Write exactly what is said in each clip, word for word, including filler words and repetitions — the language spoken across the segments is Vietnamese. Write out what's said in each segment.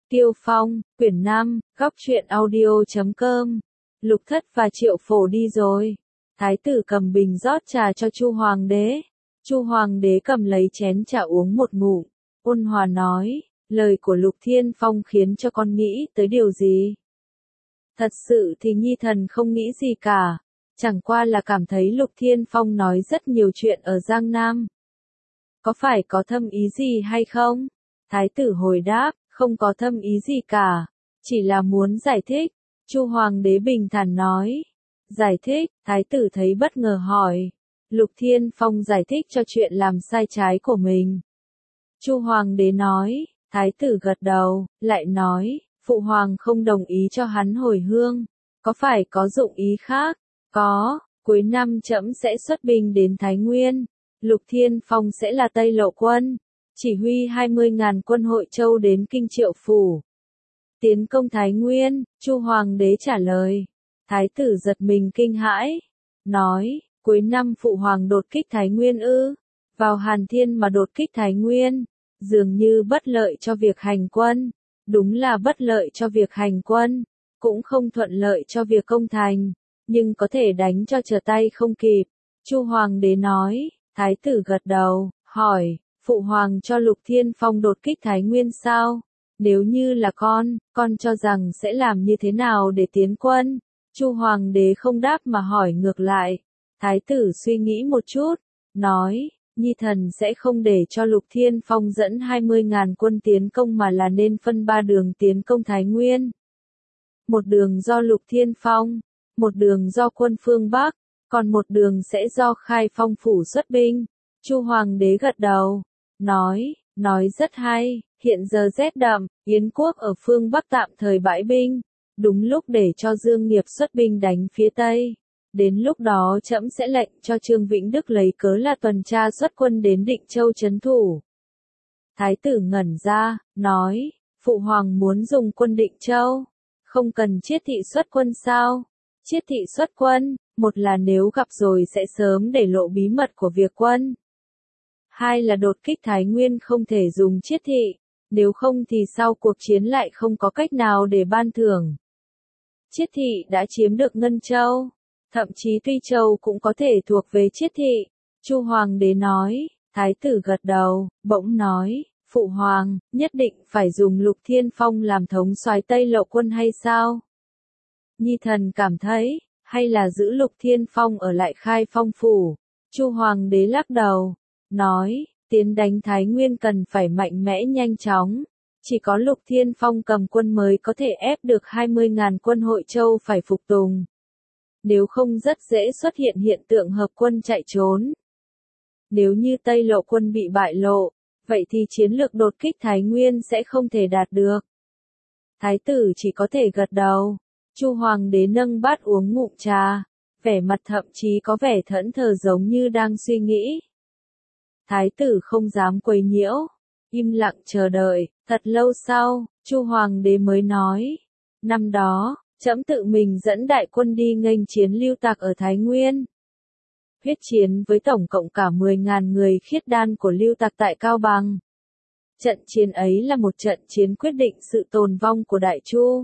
Tiêu Phong, quyển năm, góc truyện audio chấm com. Lục Thất và Triệu Phổ đi rồi. Thái tử cầm bình rót trà cho Chu Hoàng đế. Chu Hoàng đế cầm lấy chén trà uống một ngụm, ôn hòa nói, lời của Lục Thiên Phong khiến cho con nghĩ tới điều gì? Thật sự thì nhi thần không nghĩ gì cả, chẳng qua là cảm thấy Lục Thiên Phong nói rất nhiều chuyện ở Giang Nam. Có phải có thâm ý gì hay không? Thái tử hồi đáp, không có thâm ý gì cả, chỉ là muốn giải thích. Chu Hoàng đế bình thản nói. Giải thích, thái tử thấy bất ngờ hỏi. Lục Thiên Phong giải thích cho chuyện làm sai trái của mình. Chu Hoàng đế nói, thái tử gật đầu, lại nói, phụ hoàng không đồng ý cho hắn hồi hương, có phải có dụng ý khác? Có, cuối năm trẫm sẽ xuất binh đến Thái Nguyên, Lục Thiên Phong sẽ là Tây Lộ quân, chỉ huy hai mươi ngàn quân Hội Châu đến Kinh Triệu Phủ. Tiến công Thái Nguyên, Chu Hoàng đế trả lời. Thái tử giật mình kinh hãi, nói, cuối năm phụ hoàng đột kích Thái Nguyên ư, vào Hàn Thiên mà đột kích Thái Nguyên, dường như bất lợi cho việc hành quân, đúng là bất lợi cho việc hành quân, cũng không thuận lợi cho việc công thành, nhưng có thể đánh cho trở tay không kịp. Chu Hoàng đế nói, thái tử gật đầu, hỏi, phụ hoàng cho Lục Thiên Phong đột kích Thái Nguyên sao? Nếu như là con, con cho rằng sẽ làm như thế nào để tiến quân? Chu Hoàng đế không đáp mà hỏi ngược lại. Thái tử suy nghĩ một chút, nói, nhi thần sẽ không để cho Lục Thiên Phong dẫn hai mươi ngàn quân tiến công mà là nên phân ba đường tiến công Thái Nguyên. Một đường do Lục Thiên Phong, một đường do quân phương Bắc, còn một đường sẽ do Khai Phong phủ xuất binh. Chu Hoàng đế gật đầu, nói, nói rất hay, hiện giờ rét đậm, Yến quốc ở phương Bắc tạm thời bãi binh, đúng lúc để cho Dương Nghiệp xuất binh đánh phía Tây. Đến lúc đó trẫm sẽ lệnh cho Trương Vĩnh Đức lấy cớ là tuần tra xuất quân đến Định Châu trấn thủ. Thái tử ngẩn ra, nói, phụ hoàng muốn dùng quân Định Châu, không cần Chiết thị xuất quân sao? Chiết thị xuất quân, một là nếu gặp rồi sẽ sớm để lộ bí mật của việc quân. Hai là đột kích Thái Nguyên không thể dùng Chiết thị, nếu không thì sau cuộc chiến lại không có cách nào để ban thưởng. Chiết thị đã chiếm được Ngân Châu, thậm chí Tuy Châu cũng có thể thuộc về Chiết thị. Chu Hoàng đế nói, thái tử gật đầu, bỗng nói, phụ hoàng, nhất định phải dùng Lục Thiên Phong làm thống soái Tây Lộ quân hay sao? Nhi thần cảm thấy, hay là giữ Lục Thiên Phong ở lại Khai Phong phủ. Chu Hoàng đế lắc đầu, nói, tiến đánh Thái Nguyên cần phải mạnh mẽ nhanh chóng, chỉ có Lục Thiên Phong cầm quân mới có thể ép được hai mươi ngàn quân Hội Châu phải phục tùng. Nếu không rất dễ xuất hiện hiện tượng hợp quân chạy trốn. Nếu như Tây Lộ quân bị bại lộ, vậy thì chiến lược đột kích Thái Nguyên sẽ không thể đạt được. Thái tử chỉ có thể gật đầu. Chu Hoàng đế nâng bát uống ngụm trà, vẻ mặt thậm chí có vẻ thẫn thờ giống như đang suy nghĩ. Thái tử không dám quấy nhiễu, im lặng chờ đợi, thật lâu sau, Chu Hoàng đế mới nói, năm đó, trẫm tự mình dẫn đại quân đi nghênh chiến Lưu Tặc ở Thái Nguyên. Huyết chiến với tổng cộng cả mười ngàn người khiết đan của Lưu Tặc tại Cao Bằng. Trận chiến ấy là một trận chiến quyết định sự tồn vong của Đại Chu.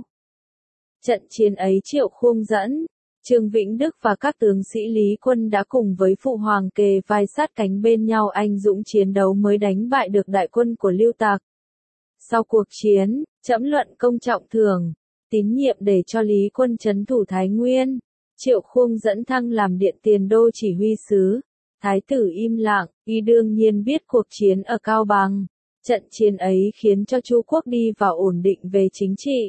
Trận chiến ấy Triệu Khuông dẫn, Trương Vĩnh Đức và các tướng sĩ Lý quân đã cùng với phụ hoàng kề vai sát cánh bên nhau anh dũng chiến đấu mới đánh bại được đại quân của Lưu Tặc. Sau cuộc chiến, trẫm luận công trọng thưởng, tín nhiệm để cho Lý quân trấn thủ Thái Nguyên. Triệu Khuông dẫn thăng làm Điện Tiền Đô chỉ huy sứ. Thái tử im lặng, y đương nhiên biết cuộc chiến ở Cao Bằng. Trận chiến ấy khiến cho Chu quốc đi vào ổn định về chính trị.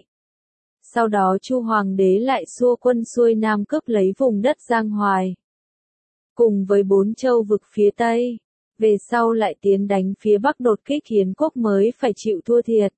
Sau đó Chu Hoàng đế lại xua quân xuôi Nam cướp lấy vùng đất Giang Hoài. Cùng với bốn châu vực phía Tây, về sau lại tiến đánh phía Bắc đột kích Yến quốc mới phải chịu thua thiệt.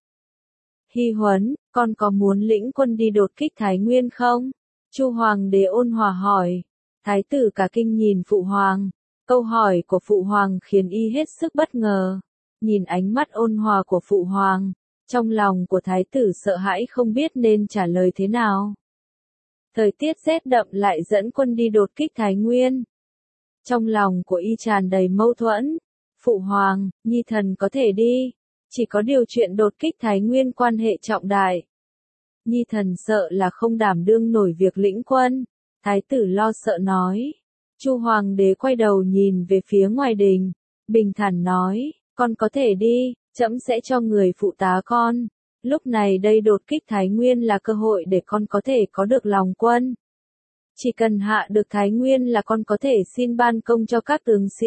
Hy Huấn, con có muốn lĩnh quân đi đột kích Thái Nguyên không? Chu Hoàng đế ôn hòa hỏi. Thái tử cả kinh nhìn phụ hoàng. Câu hỏi của phụ hoàng khiến y hết sức bất ngờ. Nhìn ánh mắt ôn hòa của phụ hoàng, trong lòng của thái tử sợ hãi không biết nên trả lời thế nào. Thời tiết rét đậm lại dẫn quân đi đột kích Thái Nguyên. Trong lòng của y tràn đầy mâu thuẫn. Phụ hoàng, nhi thần có thể đi, Chỉ có điều chuyện đột kích Thái Nguyên quan hệ trọng đại. Nhi thần sợ là không đảm đương nổi việc lĩnh quân. Thái tử lo sợ nói. Chu hoàng đế quay đầu nhìn về phía ngoài đình, bình thản nói, con có thể đi, trẫm sẽ cho người phụ tá con. Lúc này đây đột kích Thái Nguyên là cơ hội để con có thể có được lòng quân. Chỉ cần hạ được Thái Nguyên là con có thể xin ban công cho các tướng sĩ.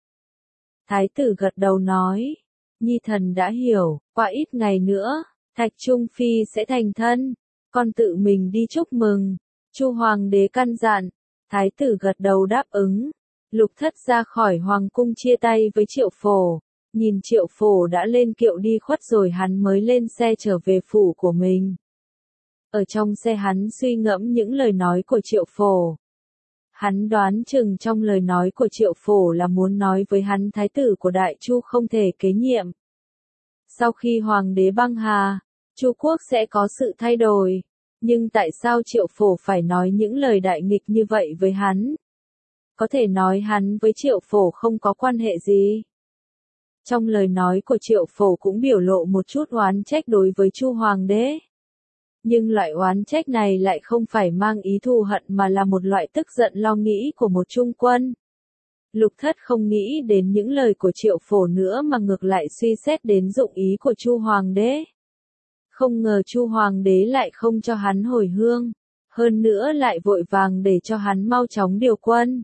Thái tử gật đầu nói, Nhi thần đã hiểu, qua ít ngày nữa, Thạch Trung Phi sẽ thành thân, con tự mình đi chúc mừng. Chu hoàng đế căn dặn, thái tử gật đầu đáp ứng. Lục Thất ra khỏi hoàng cung chia tay với Triệu Phổ, nhìn Triệu Phổ đã lên kiệu đi khuất rồi hắn mới lên xe trở về phủ của mình. Ở trong xe hắn suy ngẫm những lời nói của Triệu Phổ. Hắn đoán chừng trong lời nói của Triệu Phổ là muốn nói với hắn thái tử của Đại Chu không thể kế nhiệm. Sau khi hoàng đế băng hà, Chu quốc sẽ có sự thay đổi. Nhưng tại sao Triệu Phổ phải nói những lời đại nghịch như vậy với hắn? Có thể nói hắn với Triệu Phổ không có quan hệ gì. Trong lời nói của Triệu Phổ cũng biểu lộ một chút oán trách đối với Chu hoàng đế. Nhưng loại oán trách này lại không phải mang ý thù hận mà là một loại tức giận lo nghĩ của một trung quân. Lục Thất không nghĩ đến những lời của Triệu Phổ nữa mà ngược lại suy xét đến dụng ý của Chu hoàng đế. Không ngờ Chu hoàng đế lại không cho hắn hồi hương, hơn nữa lại vội vàng để cho hắn mau chóng điều quân.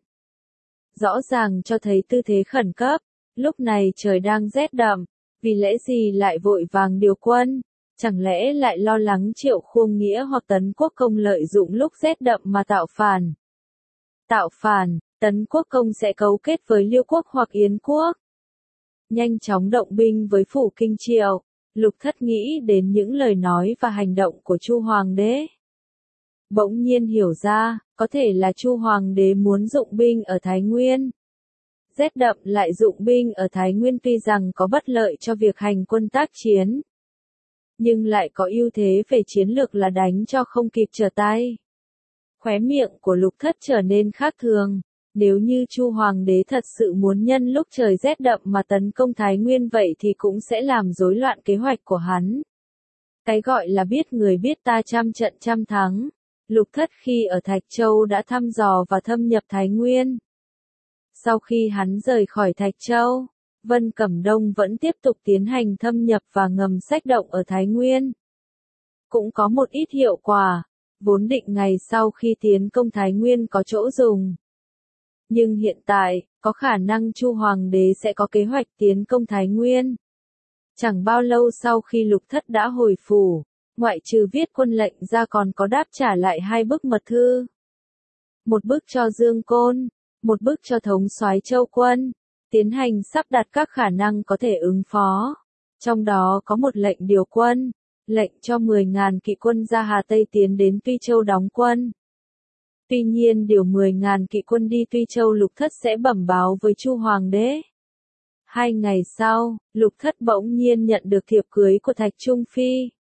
Rõ ràng cho thấy tư thế khẩn cấp, lúc này trời đang rét đậm, vì lẽ gì lại vội vàng điều quân, chẳng lẽ lại lo lắng Triệu Khuông Nghĩa hoặc Tấn Quốc Công lợi dụng lúc rét đậm mà tạo phản. Tạo phản, Tấn Quốc Công sẽ cấu kết với Liêu Quốc hoặc Yến Quốc. Nhanh chóng động binh với phủ Kinh Triệu. Lục Thất nghĩ đến những lời nói và hành động của Chu hoàng đế. Bỗng nhiên hiểu ra, có thể là Chu hoàng đế muốn dụng binh ở Thái Nguyên. Rét đậm lại dụng binh ở Thái Nguyên tuy rằng có bất lợi cho việc hành quân tác chiến, nhưng lại có ưu thế về chiến lược là đánh cho không kịp trở tay. Khóe miệng của Lục Thất trở nên khác thường. Nếu như Chu hoàng đế thật sự muốn nhân lúc trời rét đậm mà tấn công Thái Nguyên vậy thì cũng sẽ làm rối loạn kế hoạch của hắn. Cái gọi là biết người biết ta trăm trận trăm thắng. Lục Thất khi ở Thạch Châu đã thăm dò và thâm nhập Thái Nguyên. Sau khi hắn rời khỏi Thạch Châu, Vân Cẩm Đông vẫn tiếp tục tiến hành thâm nhập và ngầm sách động ở Thái Nguyên. Cũng có một ít hiệu quả, vốn định ngày sau khi tiến công Thái Nguyên có chỗ dùng. Nhưng hiện tại, có khả năng Chu hoàng đế sẽ có kế hoạch tiến công Thái Nguyên. Chẳng bao lâu sau khi Lục Thất đã hồi phủ, ngoại trừ viết quân lệnh ra còn có đáp trả lại hai bức mật thư. Một bức cho Dương Côn, một bức cho thống soái Châu Quân, tiến hành sắp đặt các khả năng có thể ứng phó. Trong đó có một lệnh điều quân, lệnh cho mười nghìn kỵ quân ra Hà Tây tiến đến Tuy Châu đóng quân. Tuy nhiên điều mười nghìn kỵ quân đi Tuy Châu Lục Thất sẽ bẩm báo với Chu hoàng đế. Hai ngày sau, Lục Thất bỗng nhiên nhận được thiệp cưới của Thạch Trung Phi.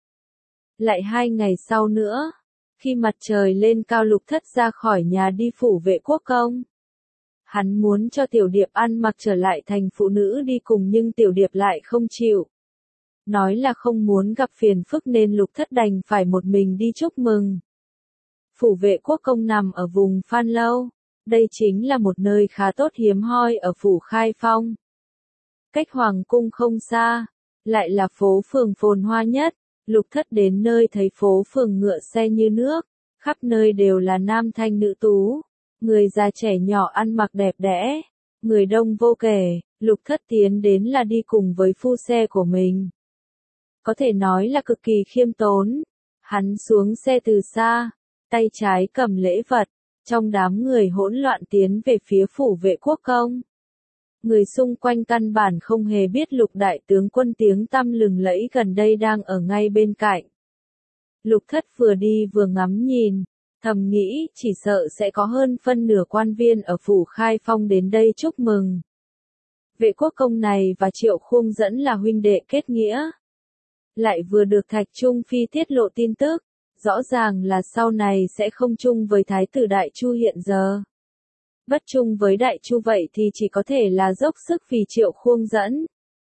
Lại hai ngày sau nữa, khi mặt trời lên cao Lục Thất ra khỏi nhà đi phủ Vệ Quốc Công. Hắn muốn cho Tiểu Điệp ăn mặc trở lại thành phụ nữ đi cùng nhưng Tiểu Điệp lại không chịu. Nói là không muốn gặp phiền phức nên Lục Thất đành phải một mình đi chúc mừng. Phủ Vệ Quốc Công nằm ở vùng Phan Lâu. Đây chính là một nơi khá tốt hiếm hoi ở phủ Khai Phong. Cách Hoàng Cung không xa, lại là phố phường phồn hoa nhất. Lục Thất đến nơi thấy phố phường ngựa xe như nước, khắp nơi đều là nam thanh nữ tú, người già trẻ nhỏ ăn mặc đẹp đẽ, người đông vô kể. Lục Thất tiến đến là đi cùng với phu xe của mình. Có thể nói là cực kỳ khiêm tốn. Hắn xuống xe từ xa, tay trái cầm lễ vật, trong đám người hỗn loạn tiến về phía phủ Vệ Quốc Công. Người xung quanh căn bản không hề biết Lục đại tướng quân tiếng tăm lừng lẫy gần đây đang ở ngay bên cạnh. Lục Thất vừa đi vừa ngắm nhìn, thầm nghĩ chỉ sợ sẽ có hơn phân nửa quan viên ở phủ Khai Phong đến đây chúc mừng. Vệ Quốc Công này và Triệu Khuông dẫn là huynh đệ kết nghĩa. Lại vừa được Thạch Trung Phi tiết lộ tin tức, rõ ràng là sau này sẽ không chung với Thái tử Đại Chu hiện giờ. Bất chung với Đại Chu vậy thì chỉ có thể là dốc sức vì Triệu Khuông dẫn.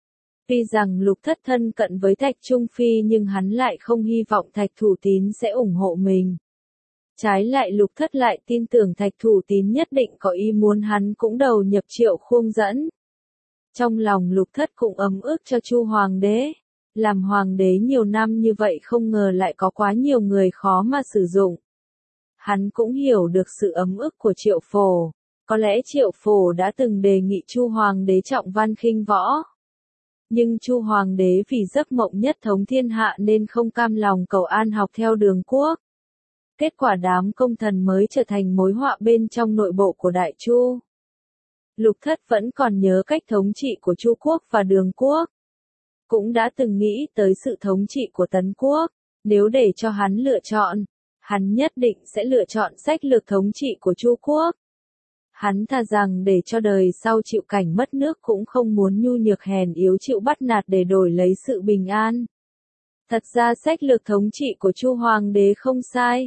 Tuy rằng Lục Thất thân cận với Thạch Trung Phi nhưng hắn lại không hy vọng Thạch Thủ Tín sẽ ủng hộ mình. Trái lại Lục Thất lại tin tưởng Thạch Thủ Tín nhất định có ý muốn hắn cũng đầu nhập Triệu Khuông dẫn. Trong lòng Lục Thất cũng ấm ức cho Chu Hoàng đế. Làm hoàng đế nhiều năm như vậy không ngờ lại có quá nhiều người khó mà sử dụng. Hắn cũng hiểu được sự ấm ức của Triệu Phổ. Có lẽ Triệu Phổ đã từng đề nghị Chu Hoàng đế trọng văn khinh võ. Nhưng Chu Hoàng đế vì giấc mộng nhất thống thiên hạ nên không cam lòng cầu an học theo Đường Quốc. Kết quả đám công thần mới trở thành mối họa bên trong nội bộ của Đại Chu. Lục Thất vẫn còn nhớ cách thống trị của Chu Quốc và Đường Quốc. Cũng đã từng nghĩ tới sự thống trị của Tấn Quốc. Nếu để cho hắn lựa chọn, hắn nhất định sẽ lựa chọn sách lược thống trị của Chu Quốc. Hắn thà rằng để cho đời sau chịu cảnh mất nước cũng không muốn nhu nhược hèn yếu chịu bắt nạt để đổi lấy sự bình an. Thật ra sách lược thống trị của Chu Hoàng đế không sai.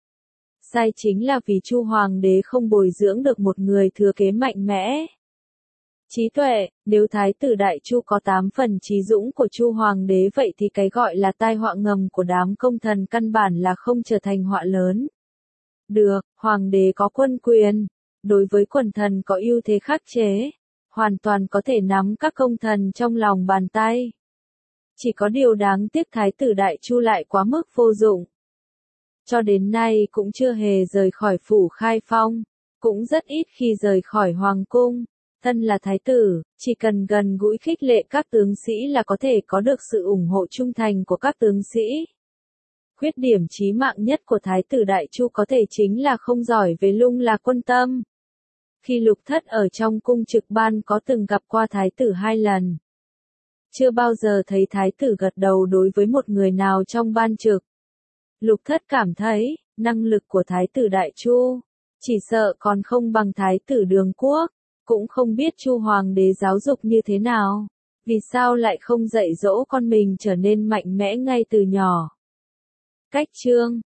Sai chính là vì Chu Hoàng đế không bồi dưỡng được một người thừa kế mạnh mẽ. Trí tuệ, nếu Thái tử Đại Chu có tám phần trí dũng của Chu Hoàng đế vậy thì cái gọi là tai họa ngầm của đám công thần căn bản là không trở thành họa lớn. Được, Hoàng đế có quân quyền. Đối với quần thần có ưu thế khắc chế, hoàn toàn có thể nắm các công thần trong lòng bàn tay. Chỉ có điều đáng tiếc Thái tử Đại Chu lại quá mức vô dụng. Cho đến nay cũng chưa hề rời khỏi phủ Khai Phong, cũng rất ít khi rời khỏi Hoàng cung. Thân là Thái tử, chỉ cần gần gũi khích lệ các tướng sĩ là có thể có được sự ủng hộ trung thành của các tướng sĩ. Khuyết điểm chí mạng nhất của Thái tử Đại Chu có thể chính là không giỏi về lung lạc quân tâm. Khi Lục Thất ở trong cung trực ban có từng gặp qua Thái tử hai lần. Chưa bao giờ thấy Thái tử gật đầu đối với một người nào trong ban trực. Lục Thất cảm thấy, năng lực của Thái tử Đại Chu, chỉ sợ còn không bằng Thái tử Đường Quốc, cũng không biết Chu Hoàng đế giáo dục như thế nào, vì sao lại không dạy dỗ con mình trở nên mạnh mẽ ngay từ nhỏ. Cách chương